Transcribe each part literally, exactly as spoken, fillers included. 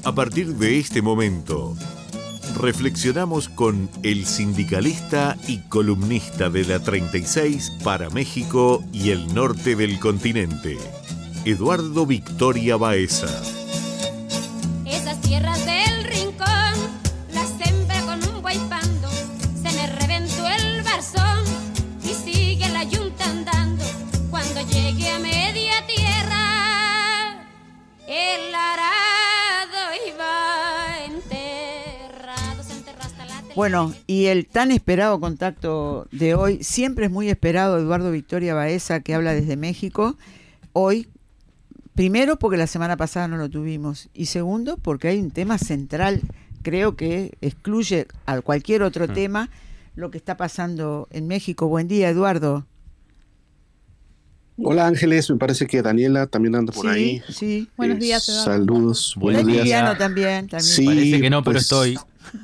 A partir de este momento, reflexionamos con el sindicalista y columnista de la treinta y seis para México y el norte del continente, Eduardo Victoria Baeza. Esas tierras del rincón las sembré con un guaypando, se me reventó el barzón y sigue la yunta andando. Cuando llegue a media tierra, el arado iba enterrado, se enterró hasta la tele. Bueno, y el tan esperado contacto de hoy, siempre es muy esperado, Eduardo Victoria Baeza, que habla desde México, hoy. Primero, porque la semana pasada no lo tuvimos. Y segundo, porque hay un tema central, creo que excluye a cualquier otro uh-huh. tema, lo que está pasando en México. Buen día, Eduardo. Hola, Ángeles. Me parece que Daniela también anda por sí, ahí. Sí, buenos eh, días, Eduardo. Saludos. Buenos días. Emiliano también. también. Sí, parece que no, pero pues, estoy.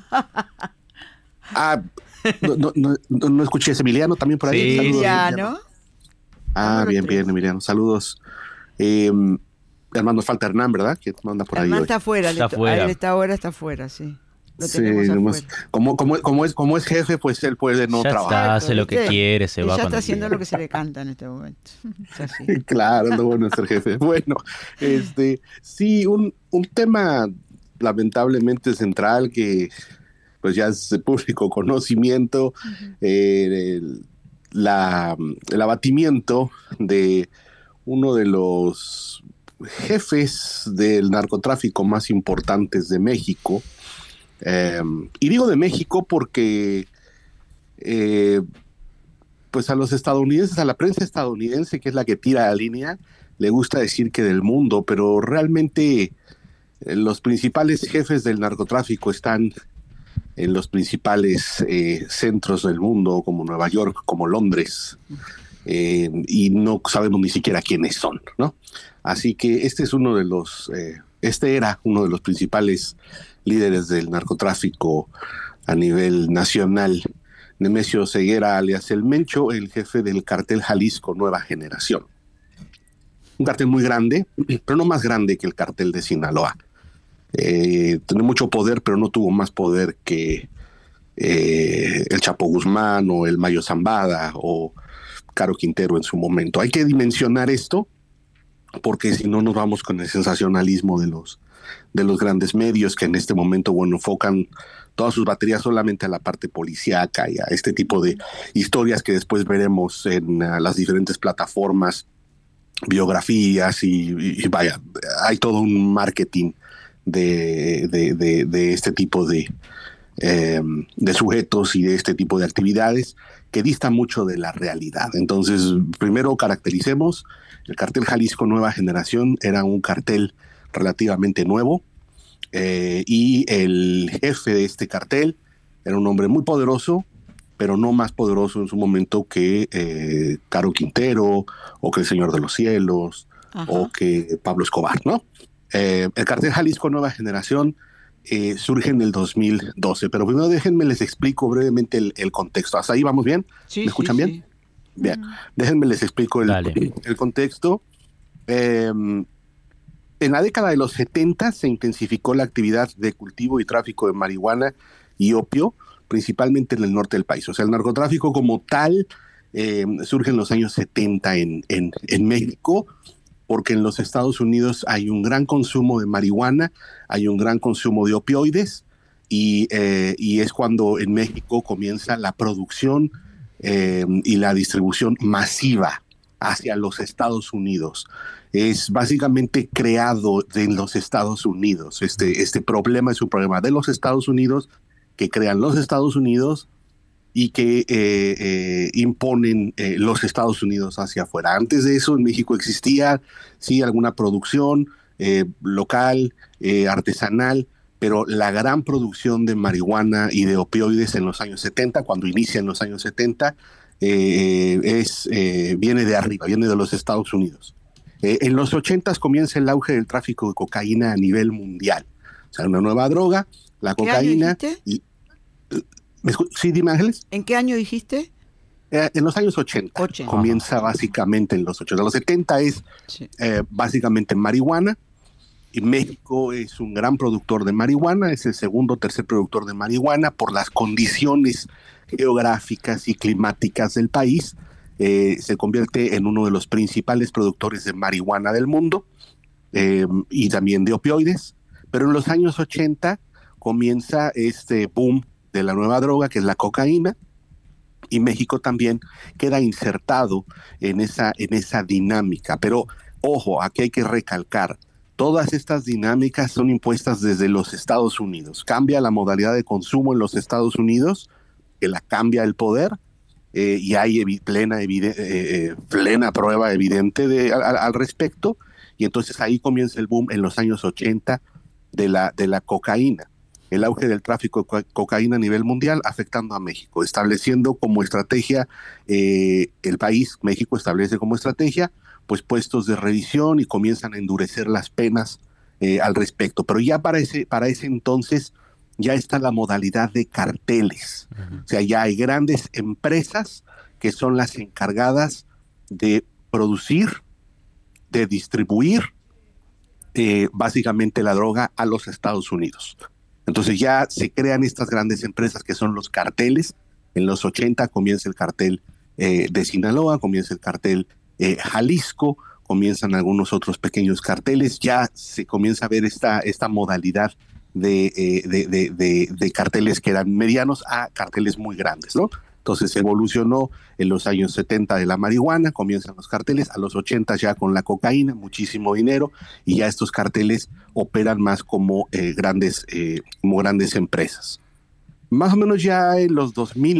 ah, no, no, no, no, no escuché. ¿Es Emiliano también por ahí? Sí, Saludos, Emiliano. Emiliano. Ah, bien, bien, Emiliano. Saludos. Eh, hermano, nos falta Hernán, ¿verdad? Que manda por ahí. Hernán hoy. está afuera. Está to- afuera. Él está ahora, está afuera, sí. Lo Sí, tenemos nomás- afuera. como, como, como, es, como es jefe, pues él puede no Ya trabajar. está, hace lo que ¿viste? quiere, se Ella va está cuando haciendo quiere. lo que se le canta en este momento. Es así. Claro, no bueno ser jefe. Bueno, este, sí, un, un tema lamentablemente central que pues ya es de público conocimiento, uh-huh. eh, el, la, el abatimiento de uno de los jefes del narcotráfico más importantes de México. Eh, y digo de México porque eh, pues a los estadounidenses, a la prensa estadounidense, que es la que tira la línea, le gusta decir que del mundo, pero realmente eh, los principales jefes del narcotráfico están en los principales eh, centros del mundo, como Nueva York, como Londres, eh, y no sabemos ni siquiera quiénes son, ¿no? Así que este es uno de los, eh, este era uno de los principales líderes del narcotráfico a nivel nacional, Nemesio Ceguera, alias El Mencho, el jefe del cartel Jalisco Nueva Generación. Un cartel muy grande, pero no más grande que el cartel de Sinaloa. Eh, tiene mucho poder, pero no tuvo más poder que eh, el Chapo Guzmán o el Mayo Zambada o Caro Quintero en su momento. Hay que dimensionar esto, porque si no nos vamos con el sensacionalismo de los, de los grandes medios que en este momento, bueno, enfocan todas sus baterías solamente a la parte policíaca y a este tipo de historias que después veremos en uh, las diferentes plataformas, biografías y, y, y vaya, hay todo un marketing de, de, de, de este tipo de, eh, de sujetos y de este tipo de actividades que distan mucho de la realidad. Entonces, primero caractericemos, el cartel Jalisco Nueva Generación era un cartel relativamente nuevo, eh, y el jefe de este cartel era un hombre muy poderoso, pero no más poderoso en su momento que eh, Caro Quintero, o que el Señor de los Cielos, ajá, o que Pablo Escobar, ¿no? Eh, el cartel Jalisco Nueva Generación eh, surge en el dos mil doce, pero primero déjenme les explico brevemente el, el contexto. ¿Hasta ahí vamos bien? Sí, ¿Me escuchan sí, bien? sí. Bien, déjenme les explico el, el contexto. Eh, en la década de los setenta se intensificó la actividad de cultivo y tráfico de marihuana y opio, principalmente en el norte del país. O sea, el narcotráfico como tal eh, surge en los años setenta en, en, en México, porque en los Estados Unidos hay un gran consumo de marihuana, hay un gran consumo de opioides, y, eh, y es cuando en México comienza la producción eh, y la distribución masiva hacia los Estados Unidos. Es básicamente creado en los Estados Unidos. Este, este problema es un problema de los Estados Unidos, que crean los Estados Unidos y que eh, eh, imponen eh, los Estados Unidos hacia afuera. Antes de eso en México existía, sí, alguna producción eh, local, eh, artesanal, pero la gran producción de marihuana y de opioides en los años setenta, cuando inicia en los años setenta, eh, es, eh, viene de arriba, viene de los Estados Unidos. Eh, en los ochentas comienza el auge del tráfico de cocaína a nivel mundial. O sea, una nueva droga, la ¿Qué cocaína. año dijiste? Y, sí, dime, Ángeles. ¿En qué año dijiste? Eh, en los años ochenta. ochenta. Comienza básicamente en los ochenta. Los setenta es sí. eh, básicamente marihuana y México es un gran productor de marihuana, es el segundo o tercer productor de marihuana por las condiciones geográficas y climáticas del país. Eh, se convierte en uno de los principales productores de marihuana del mundo eh, y también de opioides. Pero en los años ochenta comienza este boom de la nueva droga, que es la cocaína, y México también queda insertado en esa, en esa dinámica. Pero ojo, aquí hay que recalcar, todas estas dinámicas son impuestas desde los Estados Unidos. Cambia la modalidad de consumo en los Estados Unidos, que la cambia el poder, eh, y hay evi- plena, evide- eh, plena prueba evidente de, al, al respecto, y entonces ahí comienza el boom en los años ochenta de la, de la cocaína. El auge del tráfico de co- cocaína a nivel mundial afectando a México, estableciendo como estrategia, eh, el país, México establece como estrategia, pues puestos de revisión y comienzan a endurecer las penas eh, al respecto. Pero ya para ese, para ese entonces ya está la modalidad de carteles. Uh-huh. O sea, ya hay grandes empresas que son las encargadas de producir, de distribuir eh, básicamente la droga a los Estados Unidos. Entonces ya se crean estas grandes empresas que son los carteles. En los ochenta comienza el cartel eh, de Sinaloa, comienza el cartel eh, Jalisco, comienzan algunos otros pequeños carteles. Ya se comienza a ver esta, esta modalidad de, eh, de, de, de, de carteles que eran medianos a carteles muy grandes, ¿no? Entonces evolucionó en los años setenta de la marihuana, comienzan los carteles, a los ochenta ya con la cocaína, muchísimo dinero, y ya estos carteles operan más como, eh, grandes, eh, como grandes empresas. Más o menos ya en los dos mil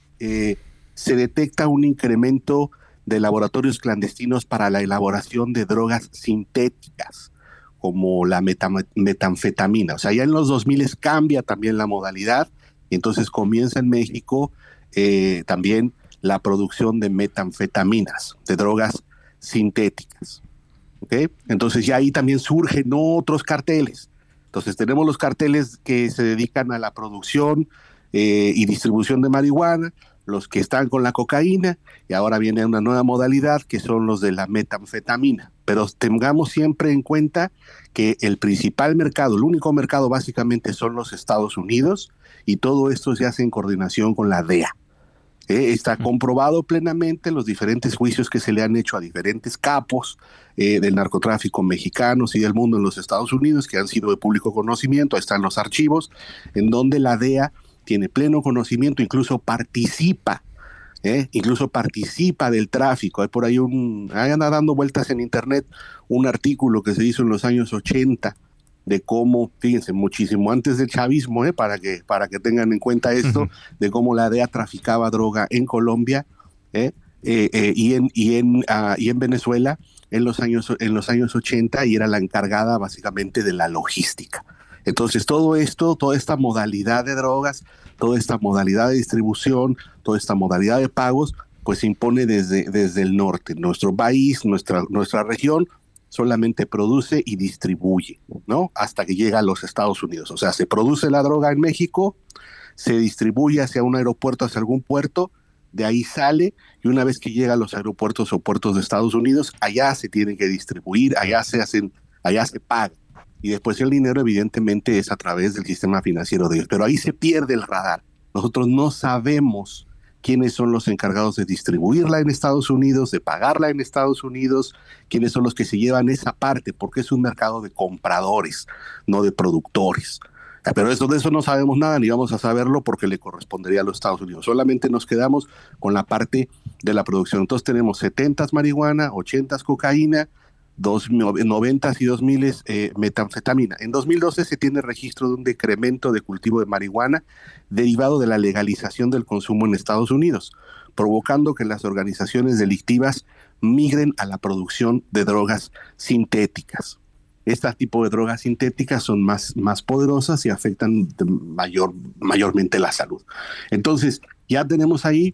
eh, se detecta un incremento de laboratorios clandestinos para la elaboración de drogas sintéticas, como la metam- metanfetamina. O sea, ya en los dos mil cambia también la modalidad, y entonces comienza en México Eh, también la producción de metanfetaminas, de drogas sintéticas. ¿Okay? Entonces ya ahí también surgen otros carteles. Entonces tenemos los carteles que se dedican a la producción eh, y distribución de marihuana, los que están con la cocaína, y ahora viene una nueva modalidad que son los de la metanfetamina. Pero tengamos siempre en cuenta que el principal mercado, el único mercado básicamente son los Estados Unidos, y todo esto se hace en coordinación con la D E A. Eh, está comprobado plenamente los diferentes juicios que se le han hecho a diferentes capos eh, del narcotráfico mexicanos y del mundo en los Estados Unidos, que han sido de público conocimiento. Ahí están los archivos, en donde la D E A tiene pleno conocimiento, incluso participa, eh, incluso participa del tráfico. Hay por ahí un, ahí anda dando vueltas en internet un artículo que se hizo en los años ochenta, de cómo, fíjense, muchísimo antes del chavismo, eh, para que para que tengan en cuenta esto, uh-huh. de cómo la D E A traficaba droga en Colombia eh, eh, eh, y en y en uh, y en Venezuela en los años en los años ochenta, y era la encargada básicamente de la logística. Entonces todo esto, toda esta modalidad de drogas, toda esta modalidad de distribución, toda esta modalidad de pagos, pues se impone desde desde el norte. Nuestro país, nuestra nuestra región solamente produce y distribuye, ¿no? Hasta que llega a los Estados Unidos. O sea, se produce la droga en México, se distribuye hacia un aeropuerto, hacia algún puerto, de ahí sale, y una vez que llega a los aeropuertos o puertos de Estados Unidos, allá se tiene que distribuir, allá se hacen, allá se paga. Y después el dinero evidentemente es a través del sistema financiero de ellos. Pero ahí se pierde el radar. Nosotros no sabemos quiénes son los encargados de distribuirla en Estados Unidos, de pagarla en Estados Unidos, quiénes son los que se llevan esa parte, porque es un mercado de compradores, no de productores. Pero eso, de eso no sabemos nada, ni vamos a saberlo porque le correspondería a los Estados Unidos. Solamente nos quedamos con la parte de la producción. Entonces tenemos setentas marihuana, ochentas cocaína, dos, noventas y dos miles eh, metanfetamina. En dos mil doce se tiene registro de un decremento de cultivo de marihuana derivado de la legalización del consumo en Estados Unidos, provocando que las organizaciones delictivas migren a la producción de drogas sintéticas. Este tipo de drogas sintéticas son más, más poderosas y afectan mayor, mayormente la salud. Entonces, ya tenemos ahí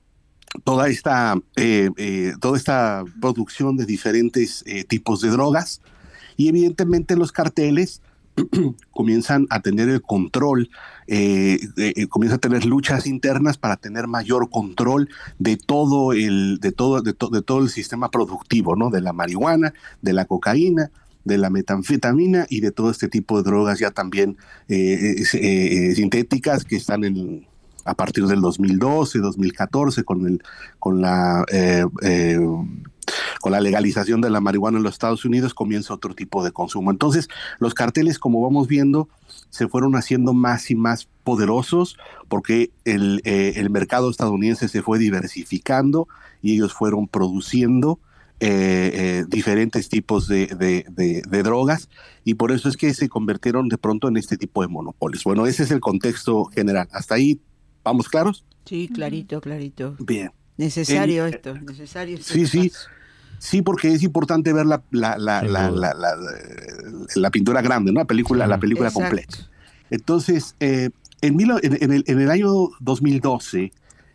toda esta, eh, eh, toda esta producción de diferentes eh, tipos de drogas, y evidentemente los carteles comienzan a tener el control, eh, eh, comienzan a tener luchas internas para tener mayor control de todo el, de todo, de, to, de todo el sistema productivo, ¿no? De la marihuana, de la cocaína, de la metanfetamina y de todo este tipo de drogas ya también eh, eh, eh, sintéticas que están en, a partir del dos mil doce, dos mil catorce, con, el, con, la, eh, eh, con la legalización de la marihuana en los Estados Unidos, comienza otro tipo de consumo. Entonces, los carteles, como vamos viendo, se fueron haciendo más y más poderosos porque el, eh, el mercado estadounidense se fue diversificando y ellos fueron produciendo Eh, eh, diferentes tipos de, de, de, de drogas, y por eso es que se convirtieron de pronto en este tipo de monopolios. Bueno, ese es el contexto general. ¿Hasta ahí vamos claros? Sí, clarito, clarito. Bien. Necesario eh, esto, necesario. Sí, sí. Sí, porque es importante ver la, la, la, la, la, la, la, la pintura grande, ¿no? La película, sí, la película completa. Entonces, eh, en, mil, en, en, el, en el año dos mil doce,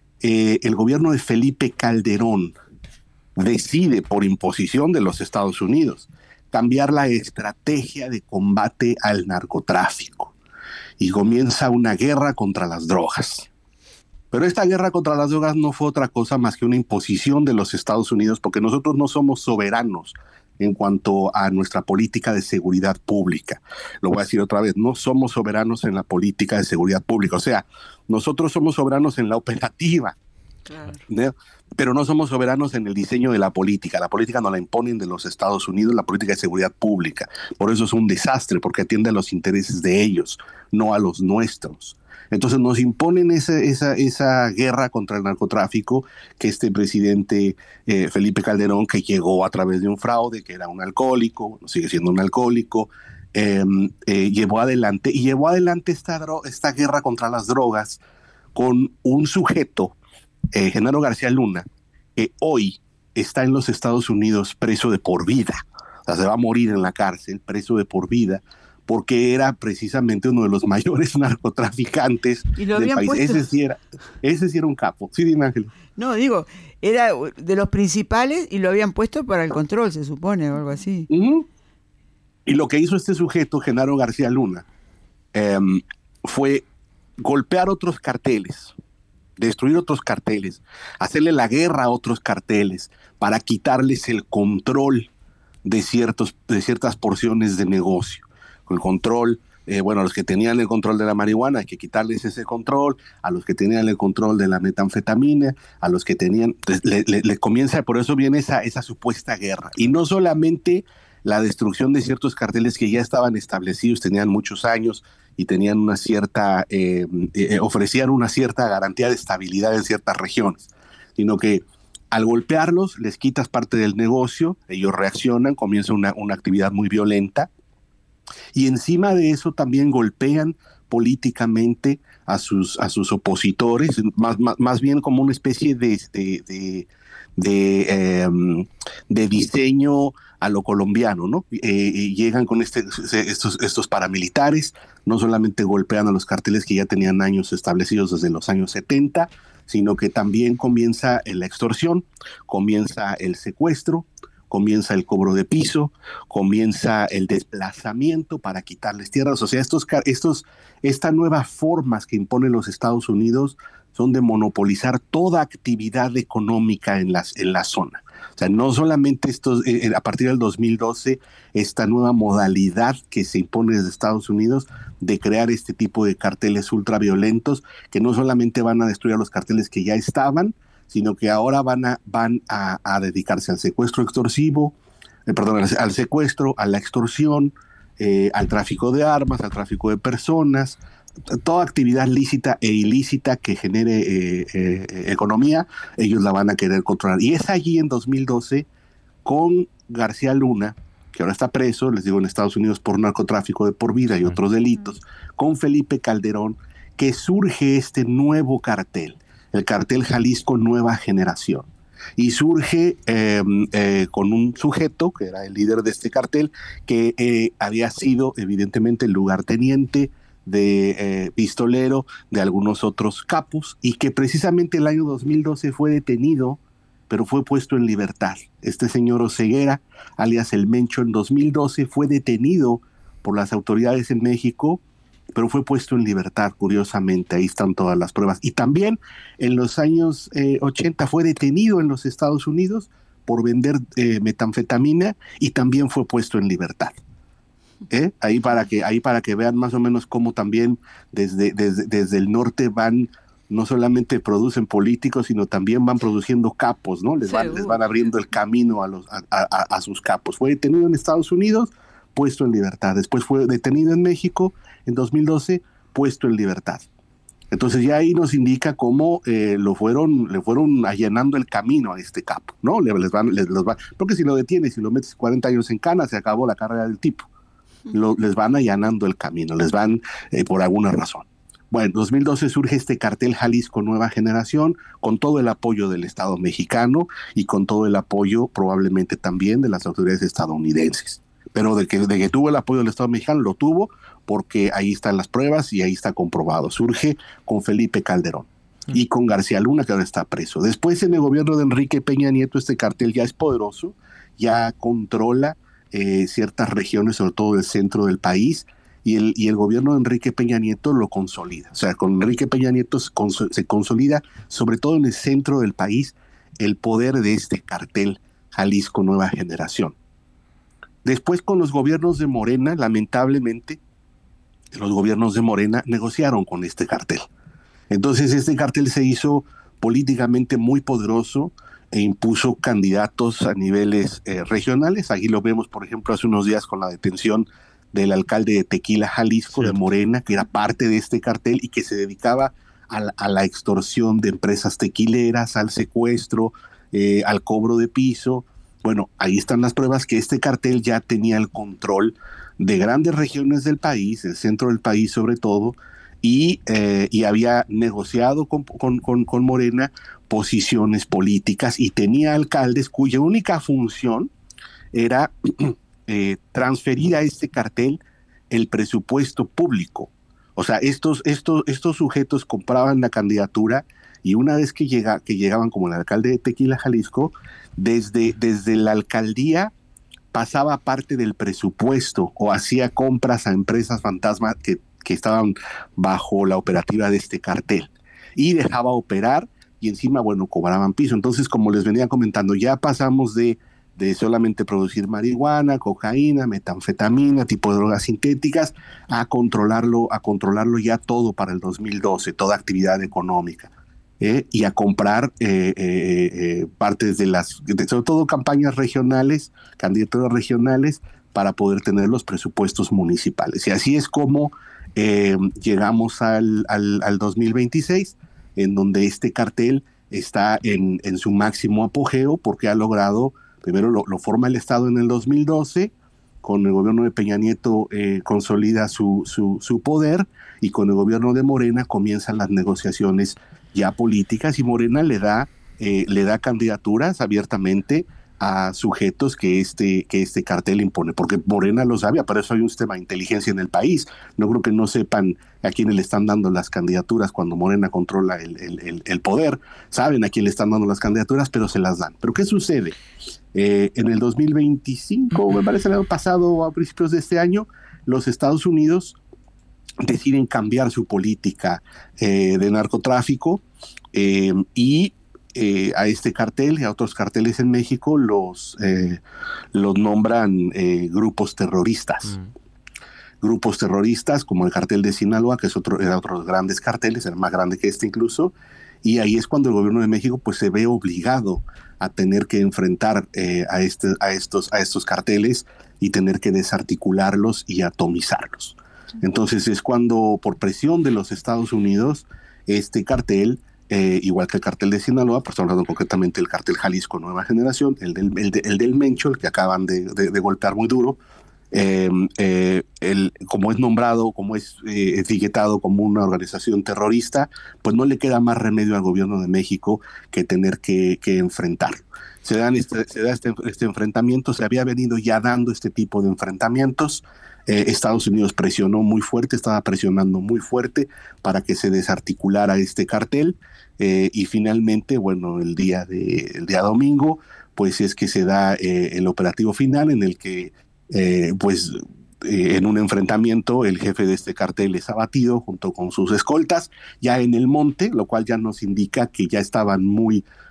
eh, el gobierno de Felipe Calderón decide, por imposición de los Estados Unidos, cambiar la estrategia de combate al narcotráfico y comienza una guerra contra las drogas. Pero esta guerra contra las drogas no fue otra cosa más que una imposición de los Estados Unidos, porque nosotros no somos soberanos en cuanto a nuestra política de seguridad pública. Lo voy a decir otra vez, no somos soberanos en la política de seguridad pública. O sea, nosotros somos soberanos en la operativa, claro, ¿no? Pero no somos soberanos en el diseño de la política. La política nos la imponen de los Estados Unidos, la política de seguridad pública. Por eso es un desastre, porque atiende a los intereses de ellos, no a los nuestros. Entonces nos imponen esa, esa, esa guerra contra el narcotráfico que este presidente eh, Felipe Calderón, que llegó a través de un fraude, que era un alcohólico, sigue siendo un alcohólico, eh, eh, llevó adelante, y llevó adelante esta, esta guerra contra las drogas con un sujeto, Eh, Genaro García Luna, que hoy está en los Estados Unidos preso de por vida. O sea, se va a morir en la cárcel, preso de por vida, porque era precisamente uno de los mayores narcotraficantes ¿Y lo del país. Puesto? Ese sí era, ese sí era un capo. Sí, dime, Ángel. No, digo, era de los principales y lo habían puesto para el control, se supone, o algo así. Uh-huh. Y lo que hizo este sujeto, Genaro García Luna, eh, fue golpear otros carteles, destruir otros carteles, hacerle la guerra a otros carteles para quitarles el control de, ciertos, de ciertas porciones de negocio. El control, eh, bueno, a los que tenían el control de la marihuana hay que quitarles ese control, a los que tenían el control de la metanfetamina, a los que tenían, le, le, le comienza, por eso viene esa, esa supuesta guerra. Y no solamente la destrucción de ciertos carteles que ya estaban establecidos, tenían muchos años, y tenían una cierta, eh, eh, ofrecían una cierta garantía de estabilidad en ciertas regiones, sino que al golpearlos les quitas parte del negocio, ellos reaccionan, comienza una, una actividad muy violenta, y encima de eso también golpean políticamente a sus, a sus opositores, más, más, más bien como una especie de, de, de, de, eh, de diseño a lo colombiano, ¿no? Eh, y llegan con este, estos, estos paramilitares, no solamente golpean a los carteles que ya tenían años establecidos desde los años setenta, sino que también comienza la extorsión, comienza el secuestro, comienza el cobro de piso, comienza el desplazamiento para quitarles tierras. O sea, estos, estos, estas nuevas formas que imponen los Estados Unidos son de monopolizar toda actividad económica en, las, en la zona. O sea, no solamente estos, eh, a partir del dos mil doce, esta nueva modalidad que se impone desde Estados Unidos de crear este tipo de carteles ultraviolentos que no solamente van a destruir a los carteles que ya estaban, sino que ahora van a, van a, a dedicarse al secuestro extorsivo, eh, perdón, al, al secuestro, a la extorsión, eh, al tráfico de armas, al tráfico de personas, toda actividad lícita e ilícita que genere eh, eh, economía, ellos la van a querer controlar. Y es allí en dos mil doce, con García Luna, que ahora está preso, les digo, en Estados Unidos por narcotráfico de por vida y otros delitos, con Felipe Calderón, que surge este nuevo cartel, el cartel Jalisco Nueva Generación. Y surge eh, eh, con un sujeto, que era el líder de este cartel, que eh, había sido evidentemente el lugarteniente de eh, pistolero de algunos otros capos, y que precisamente el año dos mil doce fue detenido, pero fue puesto en libertad. Este señor Oseguera, alias El Mencho, en dos mil doce fue detenido por las autoridades en México, pero fue puesto en libertad, curiosamente. Ahí están todas las pruebas. Y también en los años eh, ochenta fue detenido en los Estados Unidos por vender eh, metanfetamina y también fue puesto en libertad. ¿Eh? Ahí para que ahí para que vean más o menos cómo también desde, desde, desde el norte van, no solamente producen políticos, sino también van produciendo capos, ¿no? Les van, les van abriendo el camino a, los, a, a, a sus capos. Fue detenido en Estados Unidos, puesto en libertad. Después fue detenido en México en dos mil doce, puesto en libertad. Entonces ya ahí nos indica cómo eh, lo fueron, le fueron allanando el camino a este capo, ¿no? Les, les van, les, los van, porque si lo detienes, si lo metes cuarenta años en cana, se acabó la carrera del tipo. Lo, les van allanando el camino, les van eh, por alguna razón. Bueno, en dos mil doce surge este cartel Jalisco Nueva Generación con todo el apoyo del Estado mexicano y con todo el apoyo probablemente también de las autoridades estadounidenses. Pero de que, de que tuvo el apoyo del Estado mexicano, lo tuvo porque ahí están las pruebas y ahí está comprobado. Surge con Felipe Calderón y con García Luna, que ahora está preso. Después, en el gobierno de Enrique Peña Nieto, este cartel ya es poderoso, ya controla Eh, ciertas regiones, sobre todo del centro del país, y el, y el gobierno de Enrique Peña Nieto lo consolida. O sea, con Enrique Peña Nieto se, cons- se consolida, sobre todo en el centro del país, el poder de este cartel Jalisco Nueva Generación. Después, con los gobiernos de Morena, lamentablemente, los gobiernos de Morena negociaron con este cartel. Entonces, este cartel se hizo políticamente muy poderoso, e impuso candidatos a niveles eh, regionales. Aquí lo vemos, por ejemplo, hace unos días con la detención del alcalde de Tequila, Jalisco, sí, de Morena, que era parte de este cartel y que se dedicaba a la, a la extorsión de empresas tequileras, al secuestro, eh, al cobro de piso. Bueno, ahí están las pruebas que este cartel ya tenía el control de grandes regiones del país, el centro del país sobre todo, y, eh, y había negociado con, con, con, con Morena posiciones políticas y tenía alcaldes cuya única función era eh, transferir a este cartel el presupuesto público. O sea, estos, estos, estos sujetos compraban la candidatura y una vez que, llega, que llegaban como el alcalde de Tequila, Jalisco, desde, desde la alcaldía pasaba parte del presupuesto o hacía compras a empresas fantasma que, que estaban bajo la operativa de este cartel y dejaba operar y encima, bueno, cobraban piso. Entonces, como les venía comentando, ya pasamos de, de solamente producir marihuana, cocaína, metanfetamina, tipo de drogas sintéticas, a controlarlo, a controlarlo ya todo para el dos mil doce, toda actividad económica, ¿eh? Y a comprar eh, eh, eh, partes de las, de, sobre todo campañas regionales, candidaturas regionales, para poder tener los presupuestos municipales. Y así es como eh, llegamos al, al, al dos mil veintiséis, en donde este cartel está en, en su máximo apogeo, porque ha logrado, primero lo, lo forma el Estado en el dos mil doce, con el gobierno de Peña Nieto eh, consolida su, su, su poder, y con el gobierno de Morena comienzan las negociaciones ya políticas, y Morena le da, eh, le da candidaturas abiertamente a sujetos que este, que este cartel impone, porque Morena lo sabe, para eso hay un sistema de inteligencia en el país. No creo que no sepan a quiénes le están dando las candidaturas cuando Morena controla el, el, el poder. Saben a quién le están dando las candidaturas, pero se las dan. ¿Pero qué sucede? Eh, en el dos mil veinticinco, me parece el año pasado, a principios de este año, los Estados Unidos deciden cambiar su política eh, de narcotráfico eh, y Eh, a este cartel y a otros carteles en México los, eh, los nombran eh, grupos terroristas. Mm. Grupos terroristas como el cartel de Sinaloa, que es otro, era otro de los grandes carteles, era más grande que este incluso, y ahí es cuando el gobierno de México pues se ve obligado a tener que enfrentar eh, a, este, a, estos, a estos carteles y tener que desarticularlos y atomizarlos. Entonces es cuando, por presión de los Estados Unidos, este cartel, Eh, igual que el cartel de Sinaloa, pues estamos hablando concretamente del cartel Jalisco Nueva Generación, el del, el de, el del Mencho, el que acaban de, de, de golpear muy duro, eh, eh, el, como es nombrado, como es eh, etiquetado como una organización terrorista, pues no le queda más remedio al gobierno de México que tener que, que enfrentarlo. Se, dan este, se da este, este enfrentamiento, se había venido ya dando este tipo de enfrentamientos. Eh, Estados Unidos presionó muy fuerte, estaba presionando muy fuerte para que se desarticulara este cartel. Eh, y finalmente, bueno, el día de el día domingo, pues es que se da eh, el operativo final en el que, eh, pues, eh, en un enfrentamiento, el jefe de este cartel es abatido junto con sus escoltas, ya en el monte, lo cual ya nos indica que ya estaban muy,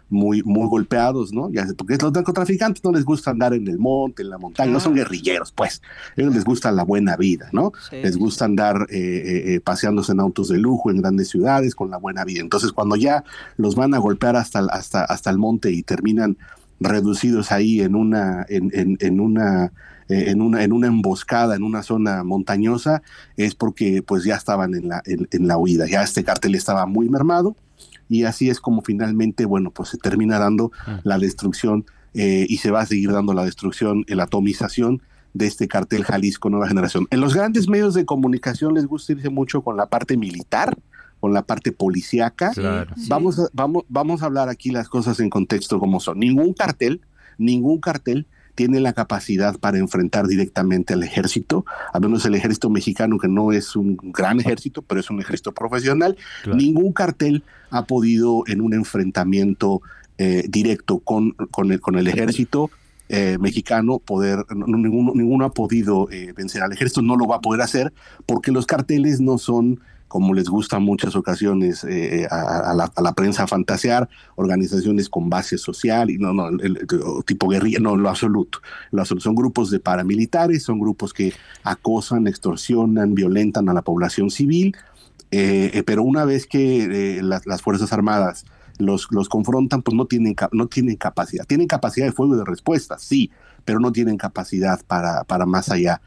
muy, muy golpeados, ¿no? Ya, porque los narcotraficantes no les gusta andar en el monte, en la montaña, ah. no son guerrilleros, pues. A ellos les gusta la buena vida, ¿no? Sí. Les gusta andar eh, eh, paseándose en autos de lujo en grandes ciudades con la buena vida. Entonces, cuando ya los van a golpear hasta, hasta, hasta el monte y terminan reducidos ahí en una, en, en, en una, eh, en una, en una emboscada, en una zona montañosa, es porque pues ya estaban en la, en, en la huida. Ya este cartel estaba muy mermado. Y así es como finalmente, bueno, pues se termina dando ah. la destrucción eh, y se va a seguir dando la destrucción, la atomización de este cartel Jalisco Nueva Generación. En los grandes medios de comunicación les gusta irse mucho con la parte militar, con la parte policíaca. Claro. Vamos, a, vamos, vamos a hablar aquí las cosas en contexto como son. Ningún cartel, ningún cartel tiene la capacidad para enfrentar directamente al ejército, al menos el ejército mexicano, que no es un gran ejército, pero es un ejército profesional. Claro. Ningún cartel ha podido en un enfrentamiento eh, directo con, con, el, con el ejército eh, mexicano, poder, no, ninguno, ninguno ha podido eh, vencer al ejército, no lo va a poder hacer, porque los carteles no son, como les gusta en muchas ocasiones eh, a, a, la, a la prensa fantasear, organizaciones con base social, y no, no, el, el, el, tipo guerrilla, no, lo absoluto. Lo absoluto. Son grupos de paramilitares, son grupos que acosan, extorsionan, violentan a la población civil, eh, eh, pero una vez que eh, las, las Fuerzas Armadas los, los confrontan, pues no tienen, no tienen capacidad. Tienen capacidad de fuego y de respuesta, sí, pero no tienen capacidad para, para más allá.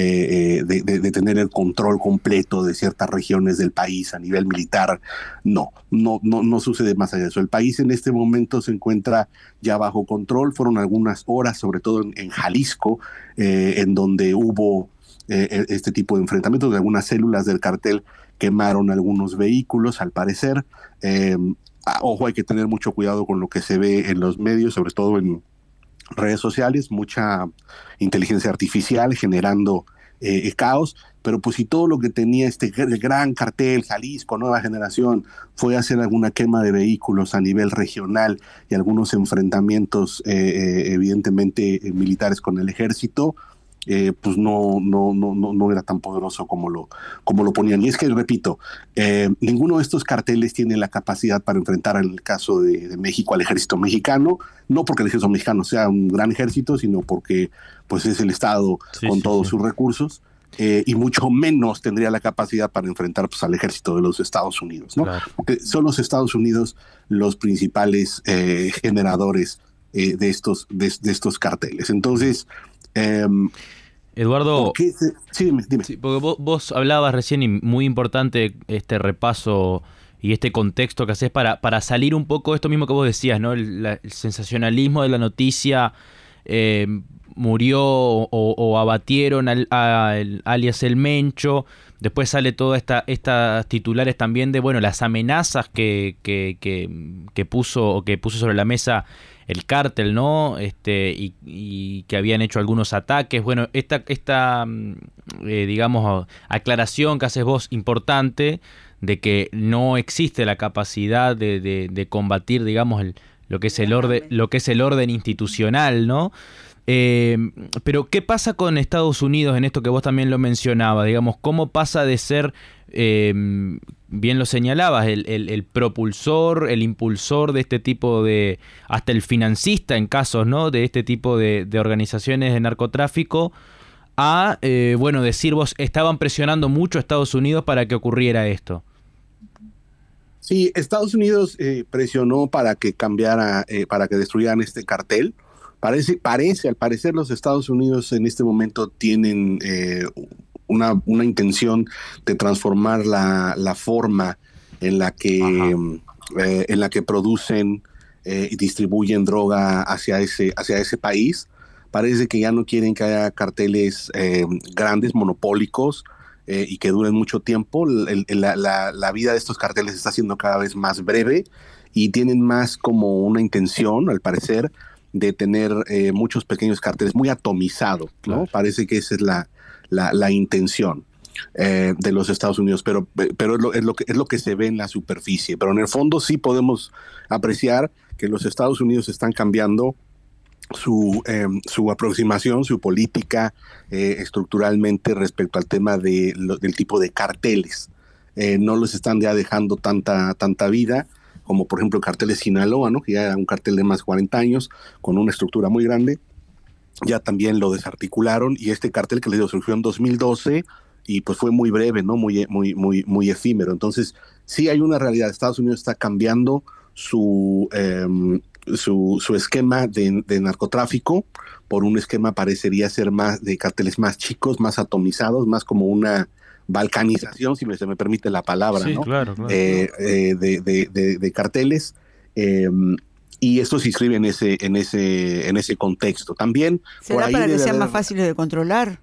Eh, de, de, de tener el control completo de ciertas regiones del país a nivel militar. No, no, no, no sucede más allá de eso. El país en este momento se encuentra ya bajo control. Fueron algunas horas, sobre todo en, en Jalisco, eh, en donde hubo eh, este tipo de enfrentamientos. De algunas células del cartel quemaron algunos vehículos, al parecer. Eh, ojo, hay que tener mucho cuidado con lo que se ve en los medios, sobre todo en redes sociales, mucha inteligencia artificial generando eh, caos, pero pues si todo lo que tenía este gran cartel Jalisco Nueva Generación fue hacer alguna quema de vehículos a nivel regional y algunos enfrentamientos eh, eh, evidentemente eh, militares con el ejército, eh, pues no, no, no, no, no era tan poderoso como lo, como lo ponían. Y es que, repito, eh, ninguno de estos carteles tiene la capacidad para enfrentar, en el caso de, de México, al ejército mexicano, no porque el ejército mexicano sea un gran ejército, sino porque pues es el Estado sí, con sí, todos sí. sus recursos, eh, y mucho menos tendría la capacidad para enfrentar pues, al ejército de los Estados Unidos, ¿no? Claro. Porque son los Estados Unidos los principales eh, generadores eh, de, estos, de, de estos carteles. Entonces, eh, Eduardo, se, sí, dime, dime. Sí, porque vos, vos hablabas recién, y muy importante este repaso y este contexto que haces para, para salir un poco de esto mismo que vos decías, ¿no? El, la, el sensacionalismo de la noticia, eh, murió o, o abatieron al, al alias El Mencho. Después sale todas esta, estas titulares también de, bueno, las amenazas que, que, que, que puso o que puso sobre la mesa el cártel, ¿no? Este, y, y que habían hecho algunos ataques. Bueno, esta, esta eh, digamos, aclaración que haces vos importante de que no existe la capacidad de, de, de combatir, digamos, el, lo que es el orden, lo que es el orden institucional, ¿no? Eh, pero ¿qué pasa con Estados Unidos en esto que vos también lo mencionabas? Digamos, ¿cómo pasa de ser, eh, bien lo señalabas, el, el, el propulsor, el impulsor de este tipo de, hasta el financista en casos, ¿no?, de este tipo de, de organizaciones de narcotráfico, a, eh, bueno, decir vos, estaban presionando mucho a Estados Unidos para que ocurriera esto? Sí, Estados Unidos eh, presionó para que cambiara, eh, para que destruyeran este cartel. Parece, parece, al parecer los Estados Unidos en este momento tienen eh, una, una intención de transformar la, la forma en la que, eh, en la que producen eh, y distribuyen droga hacia ese, hacia ese país. Parece que ya no quieren que haya carteles eh, grandes, monopólicos, eh, y que duren mucho tiempo. El, el, la, la, la vida de estos carteles está siendo cada vez más breve y tienen más como una intención, al parecer, de tener eh, muchos pequeños carteles muy atomizados, ¿no? Claro. Parece que esa es la, la, la intención eh, de los Estados Unidos, pero, pero es, lo, es, lo que, es lo que se ve en la superficie. Pero en el fondo sí podemos apreciar que los Estados Unidos están cambiando su, eh, su aproximación, su política eh, estructuralmente respecto al tema de lo, del tipo de carteles. Eh, no los están ya dejando tanta, tanta vida. como por ejemplo el cartel de Sinaloa, ¿no? Que ya era un cartel de más de cuarenta años, con una estructura muy grande, ya también lo desarticularon, y este cartel que les digo surgió en dos mil doce y pues fue muy breve, ¿no? Muy, muy, muy, muy efímero. Entonces, sí hay una realidad. Estados Unidos está cambiando su, eh, su, su esquema de, de narcotráfico por un esquema parecería ser más de carteles más chicos, más atomizados, más como una balcanización, si me, se me permite la palabra, sí, ¿no? Claro, claro. Eh, eh, de, de, de, de carteles. Eh, y esto se inscribe en ese, en ese, en ese contexto. También ¿será por ahí para que sean haber, más fáciles de controlar?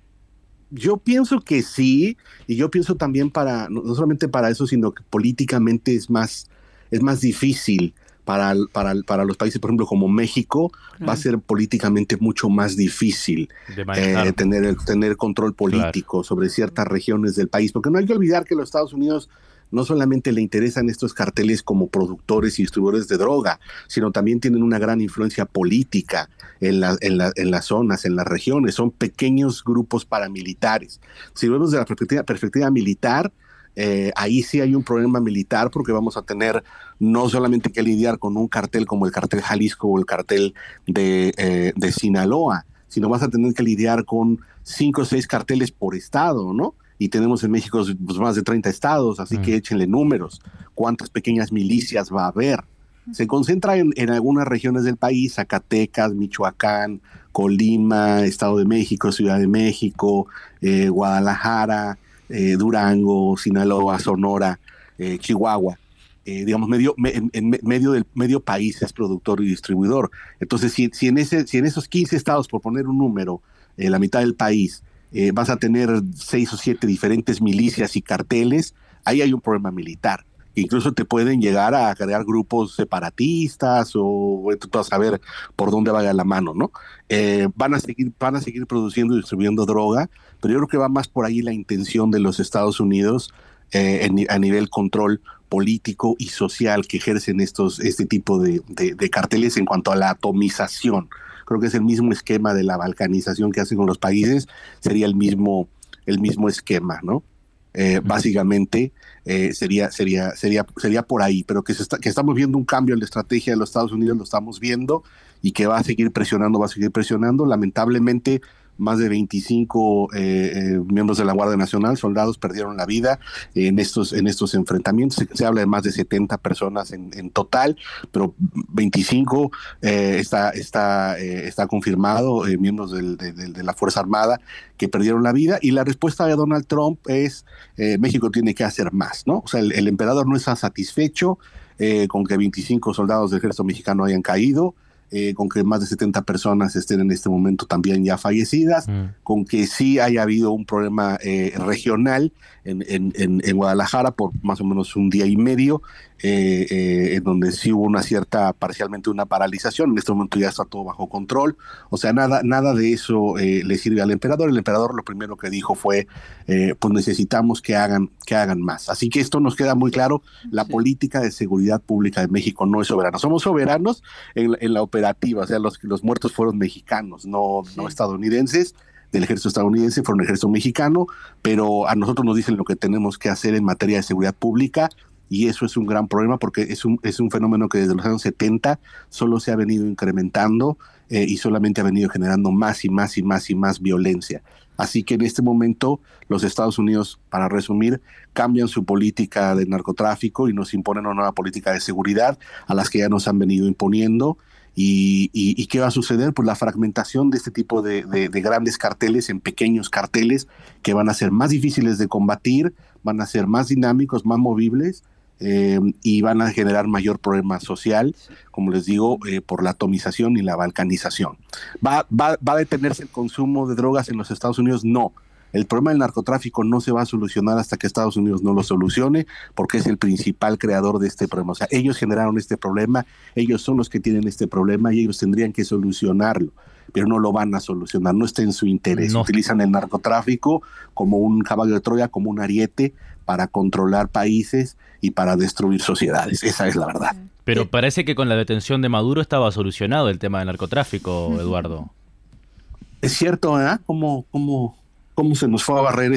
Yo pienso que sí, y yo pienso también para, no, no solamente para eso, sino que políticamente es más, es más difícil para, para, para los países, por ejemplo, como México, claro. va a ser políticamente mucho más difícil eh, tener, tener control político claro. sobre ciertas regiones del país, porque no hay que olvidar que los Estados Unidos no solamente le interesan estos carteles como productores y distribuidores de droga, sino también tienen una gran influencia política en, la, en, la, en las zonas, en las regiones. Son pequeños grupos paramilitares. Si vemos desde la perspectiva, perspectiva militar, eh, ahí sí hay un problema militar, porque vamos a tener no solamente que lidiar con un cartel como el cartel Jalisco o el cartel de, eh, de Sinaloa, sino vas a tener que lidiar con cinco o seis carteles por estado, ¿no? Y tenemos en México pues, más de treinta estados, así mm. que échenle números. ¿Cuántas pequeñas milicias va a haber? Se concentra en, en algunas regiones del país: Zacatecas, Michoacán, Colima, Estado de México, Ciudad de México, eh, Guadalajara, eh, Durango, Sinaloa, Sonora, eh, Chihuahua. Eh, digamos, medio, me, en, en medio del medio país es productor y distribuidor. Entonces, si, si, en, ese, si en esos quince estados, por poner un número, eh, la mitad del país, Eh, vas a tener seis o siete diferentes milicias y carteles, ahí hay un problema militar. Incluso te pueden llegar a crear grupos separatistas o a saber por dónde vaya la mano, ¿no? Eh, van a seguir, van a seguir produciendo y distribuyendo droga, pero yo creo que va más por ahí la intención de los Estados Unidos eh, en, a nivel control político y social que ejercen estos, este tipo de, de, de carteles en cuanto a la atomización. Creo que es el mismo esquema de la balcanización que hacen con los países, sería el mismo, el mismo esquema, ¿no? Eh, básicamente eh, sería, sería, sería, sería por ahí, pero que, se está, que estamos viendo un cambio en la estrategia de los Estados Unidos, lo estamos viendo, y que va a seguir presionando, va a seguir presionando. Lamentablemente, más de veinticinco eh, eh, miembros de la Guardia Nacional, soldados, perdieron la vida en estos, en estos enfrentamientos. Se, se habla de más de setenta personas en, en total, pero veinticinco eh, está, está, eh, está confirmado, eh, miembros del, de, de, de la Fuerza Armada que perdieron la vida. Y la respuesta de Donald Trump es, eh, México tiene que hacer más, ¿no? O sea, el, el emperador no está satisfecho eh, con que veinticinco soldados del ejército mexicano hayan caído, Eh, con que más de setenta personas estén en este momento también ya fallecidas, mm. con que sí haya habido un problema eh, regional en, en, en, en Guadalajara por más o menos un día y medio, eh, eh, en donde sí hubo una cierta, parcialmente una paralización. En este momento ya está todo bajo control. O sea, nada, nada de eso eh, le sirve al emperador. El emperador lo primero que dijo fue, eh, pues necesitamos que hagan, que hagan más. Así que esto nos queda muy claro: la sí. política de seguridad pública de México no es soberana. Somos soberanos en, en la operativa, o sea, los, los muertos fueron mexicanos, no, sí. no estadounidenses, del ejército estadounidense, fueron ejército mexicano, pero a nosotros nos dicen lo que tenemos que hacer en materia de seguridad pública, y eso es un gran problema, porque es un, es un fenómeno que desde los años setenta solo se ha venido incrementando eh, y solamente ha venido generando más y más y más y más violencia. Así que en este momento los Estados Unidos, para resumir, cambian su política de narcotráfico y nos imponen una nueva política de seguridad a las que ya nos han venido imponiendo. ¿Y, y, y qué va a suceder? Pues la fragmentación de este tipo de, de, de grandes carteles en pequeños carteles que van a ser más difíciles de combatir, van a ser más dinámicos, más movibles, eh, y van a generar mayor problema social, como les digo, eh, por la atomización y la balcanización. ¿Va, va, ¿Va a detenerse el consumo de drogas en los Estados Unidos? No. El problema del narcotráfico no se va a solucionar hasta que Estados Unidos no lo solucione, porque es el principal creador de este problema. O sea, ellos generaron este problema, ellos son los que tienen este problema y ellos tendrían que solucionarlo, pero no lo van a solucionar, no está en su interés. No. Utilizan el narcotráfico como un caballo de Troya, como un ariete para controlar países y para destruir sociedades. Esa es la verdad. Pero parece que con la detención de Maduro estaba solucionado el tema del narcotráfico, Eduardo. Es cierto, ¿eh? ¿Cómo, cómo, cómo se nos fue a barrer eso?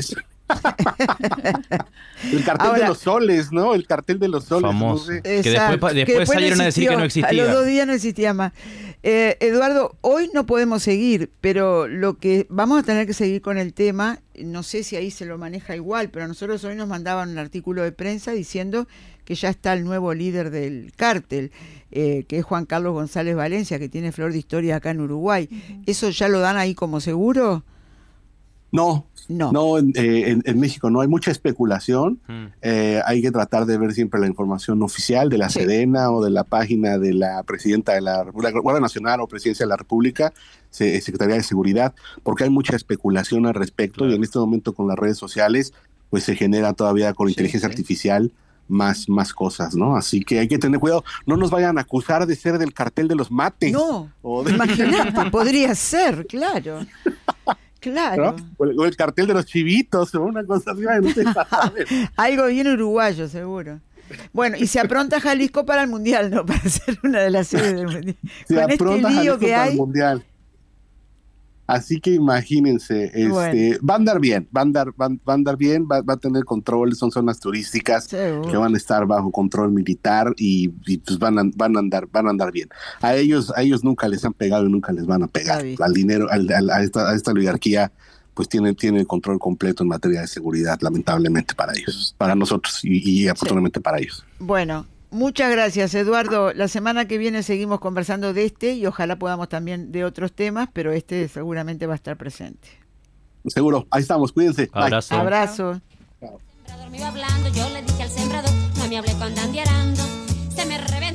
El cartel Ahora, de los soles, ¿no? El cartel de los soles. Famoso. No sé. Que después, Exacto, después, que después salieron no a decir que no existía. A los dos días no existía más. Eh, Eduardo, hoy no podemos seguir, pero lo que vamos a tener que seguir con el tema, no sé si ahí se lo maneja igual, pero a nosotros hoy nos mandaban un artículo de prensa diciendo que ya está el nuevo líder del cártel, eh, que es Juan Carlos González Valencia, que tiene flor de historia acá en Uruguay. Uh-huh. ¿Eso ya lo dan ahí como seguro? No, no, no en, eh, en, en México no hay mucha especulación. Mm. Eh, hay que tratar de ver siempre la información oficial de la sí. Sedena o de la página de la presidenta de la, la Guardia Nacional o Presidencia de la República, se, Secretaría de Seguridad, porque hay mucha especulación al respecto. Claro. Y en este momento con las redes sociales, pues se genera todavía con sí, inteligencia sí. artificial más, más cosas, ¿no? Así que hay que tener cuidado. No nos vayan a acusar de ser del cartel de los mates. No, o de... imagínate, podría ser, claro. Claro. ¿No? O, el, o el cartel de los chivitos, o una cosa así, no sé. Algo bien uruguayo, seguro. Bueno, y se apronta Jalisco para el Mundial, ¿no? Para ser una de las sedes del Mundial. Se Con apronta este lío Jalisco que para hay. el Mundial. Así que imagínense, este, bueno. va a andar bien, va a andar, va, va a andar bien, va, va a tener control, son zonas turísticas Seguro. que van a estar bajo control militar y, y pues van a, van a andar, van a andar bien. A ellos, a ellos nunca les han pegado y nunca les van a pegar. Al dinero, al, al, a, esta, a esta oligarquía, pues tienen, tienen el control completo en materia de seguridad, lamentablemente para ellos, para nosotros y, y afortunadamente sí. para ellos. Bueno. Muchas gracias, Eduardo. La semana que viene seguimos conversando de este y ojalá podamos también de otros temas, pero este seguramente va a estar presente. Seguro, ahí estamos, cuídense. Abrazo. Bye. Abrazo. Chao. Me iba hablando, yo le dije al sembrador, no me hable con Dandy Arando, se me reventó.